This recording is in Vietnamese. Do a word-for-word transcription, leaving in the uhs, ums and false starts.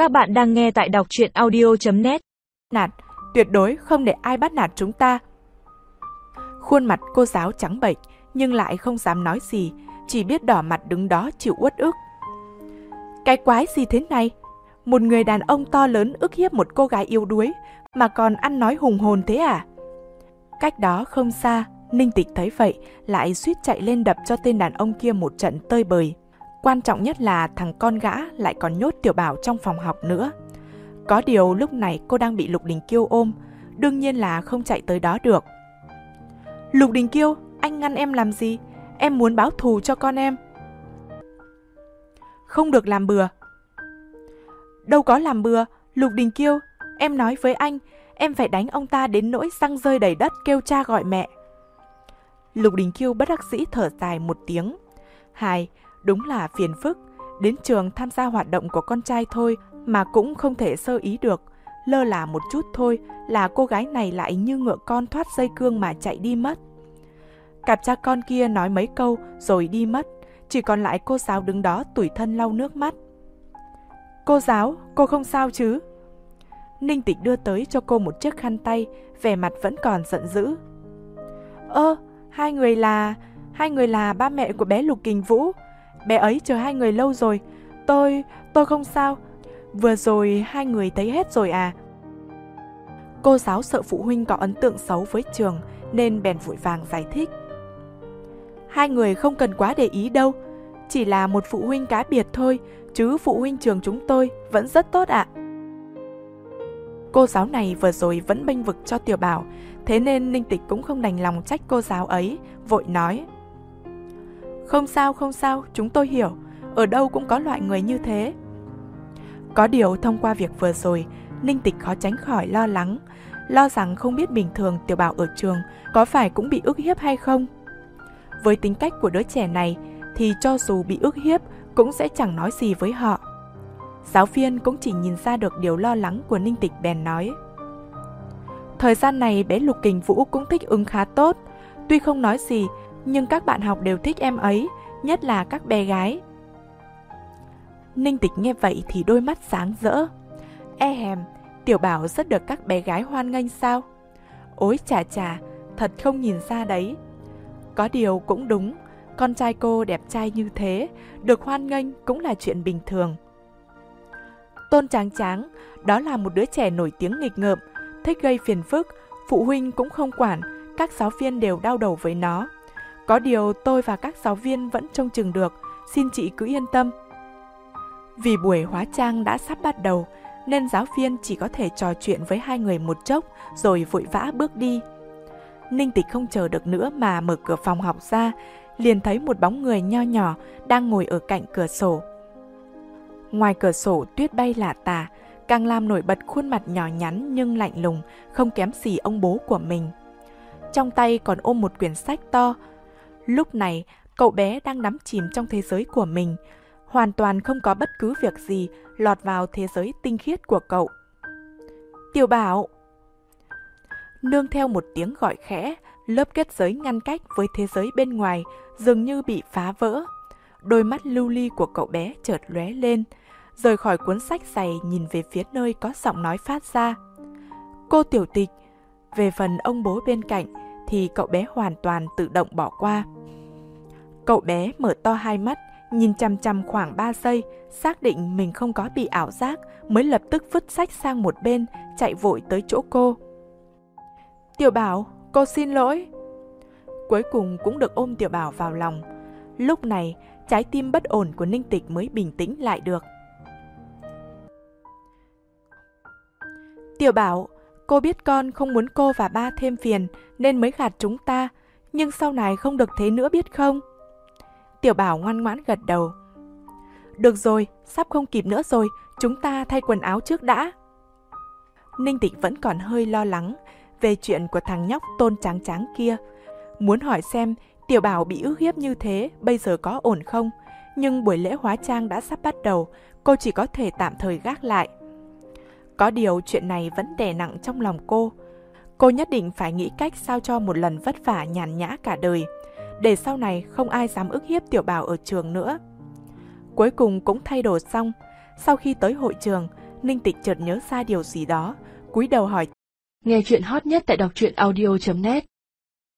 Các bạn đang nghe tại đọc truyện audio chấm net. Nạt, tuyệt đối không để ai bắt nạt chúng ta. Khuôn mặt cô giáo trắng bệch nhưng lại không dám nói gì, chỉ biết đỏ mặt đứng đó chịu uất ức. Cái quái gì thế này? Một người đàn ông to lớn ức hiếp một cô gái yếu đuối mà còn ăn nói hùng hồn thế à? Cách đó không xa, Ninh Tịch thấy vậy lại suýt chạy lên đập cho tên đàn ông kia một trận tơi bời. Quan trọng nhất là thằng con gã lại còn nhốt Tiểu Bảo trong phòng học nữa. Có điều lúc này cô đang bị Lục Đình Kiêu ôm, đương nhiên là không chạy tới đó được. Lục Đình Kiêu, anh ngăn em làm gì? Em muốn báo thù cho con em. Không được làm bừa. Đâu có làm bừa, Lục Đình Kiêu, em nói với anh, em phải đánh ông ta đến nỗi răng rơi đầy đất kêu cha gọi mẹ. Lục Đình Kiêu bất đắc dĩ thở dài một tiếng. Hài, đúng là phiền phức, đến trường tham gia hoạt động của con trai thôi mà cũng không thể sơ ý được. Lơ là một chút thôi là cô gái này lại như ngựa con thoát dây cương mà chạy đi mất. Cặp cha con kia nói mấy câu rồi đi mất, chỉ còn lại cô giáo đứng đó tủi thân lau nước mắt. Cô giáo, cô không sao chứ? Ninh Tịch đưa tới cho cô một chiếc khăn tay, vẻ mặt vẫn còn giận dữ. Ơ, hai người là... hai người là ba mẹ của bé Lục Kình Vũ. Bé ấy chờ hai người lâu rồi. Tôi... tôi không sao. Vừa rồi hai người thấy hết rồi à? Cô giáo sợ phụ huynh có ấn tượng xấu với trường nên bèn vội vàng giải thích. Hai người không cần quá để ý đâu. Chỉ là một phụ huynh cá biệt thôi, chứ phụ huynh trường chúng tôi vẫn rất tốt ạ. Cô giáo này vừa rồi vẫn bênh vực cho Tiểu Bảo, thế nên Ninh Tịch cũng không đành lòng trách cô giáo ấy, vội nói. Không sao, không sao, chúng tôi hiểu, ở đâu cũng có loại người như thế. Có điều thông qua việc vừa rồi, Ninh Tịch khó tránh khỏi lo lắng, lo rằng không biết bình thường Tiểu Bảo ở trường có phải cũng bị ức hiếp hay không. Với tính cách của đứa trẻ này thì cho dù bị ức hiếp cũng sẽ chẳng nói gì với họ. Giáo viên cũng chỉ nhìn ra được điều lo lắng của Ninh Tịch bèn nói. Thời gian này bé Lục Kình Vũ cũng thích ứng khá tốt, tuy không nói gì nhưng các bạn học đều thích em ấy, nhất là các bé gái. Ninh Tịch nghe vậy thì đôi mắt sáng rỡ. E hèm, Tiểu Bảo rất được các bé gái hoan nghênh sao? Ôi chà chà, thật không nhìn ra đấy. Có điều cũng đúng, con trai cô đẹp trai như thế, được hoan nghênh cũng là chuyện bình thường. Tôn Tráng Tráng, đó là một đứa trẻ nổi tiếng nghịch ngợm, thích gây phiền phức, phụ huynh cũng không quản, các giáo viên đều đau đầu với nó. Có điều tôi và các giáo viên vẫn trông chừng được, xin chị cứ yên tâm. Vì buổi hóa trang đã sắp bắt đầu, nên giáo viên chỉ có thể trò chuyện với hai người một chốc rồi vội vã bước đi. Ninh Tịch không chờ được nữa mà mở cửa phòng học ra, liền thấy một bóng người nho nhỏ đang ngồi ở cạnh cửa sổ. Ngoài cửa sổ tuyết bay lả tả, càng làm nổi bật khuôn mặt nhỏ nhắn nhưng lạnh lùng, không kém gì ông bố của mình. Trong tay còn ôm một quyển sách to. Lúc này, cậu bé đang đắm chìm trong thế giới của mình, hoàn toàn không có bất cứ việc gì lọt vào thế giới tinh khiết của cậu. Tiểu Bảo! Nương theo một tiếng gọi khẽ, lớp kết giới ngăn cách với thế giới bên ngoài dường như bị phá vỡ. Đôi mắt lưu ly của cậu bé chợt lóe lên, rời khỏi cuốn sách dày nhìn về phía nơi có giọng nói phát ra. Cô Tiểu Tịch. Về phần ông bố bên cạnh thì cậu bé hoàn toàn tự động bỏ qua. Cậu bé mở to hai mắt, nhìn chằm chằm khoảng ba giây, xác định mình không có bị ảo giác mới lập tức vứt sách sang một bên, chạy vội tới chỗ cô. Tiểu Bảo, cô xin lỗi. Cuối cùng cũng được ôm Tiểu Bảo vào lòng. Lúc này, trái tim bất ổn của Ninh Tịch mới bình tĩnh lại được. Tiểu Bảo, cô biết con không muốn cô và ba thêm phiền nên mới gạt chúng ta, nhưng sau này không được thế nữa biết không? Tiểu Bảo ngoan ngoãn gật đầu. Được rồi, sắp không kịp nữa rồi, chúng ta thay quần áo trước đã. Ninh Tịch vẫn còn hơi lo lắng về chuyện của thằng nhóc Tôn Tráng Tráng kia. Muốn hỏi xem Tiểu Bảo bị ức hiếp như thế bây giờ có ổn không, nhưng buổi lễ hóa trang đã sắp bắt đầu, cô chỉ có thể tạm thời gác lại. Có điều chuyện này vẫn đè nặng trong lòng cô. Cô nhất định phải nghĩ cách sao cho một lần vất vả nhàn nhã cả đời, để sau này không ai dám ức hiếp Tiểu Bảo ở trường nữa. Cuối cùng cũng thay đồ xong, sau khi tới hội trường, Ninh Tịch chợt nhớ ra điều gì đó, cúi đầu hỏi. Nghe chuyện hot nhất tại đọc truyện audio chấm net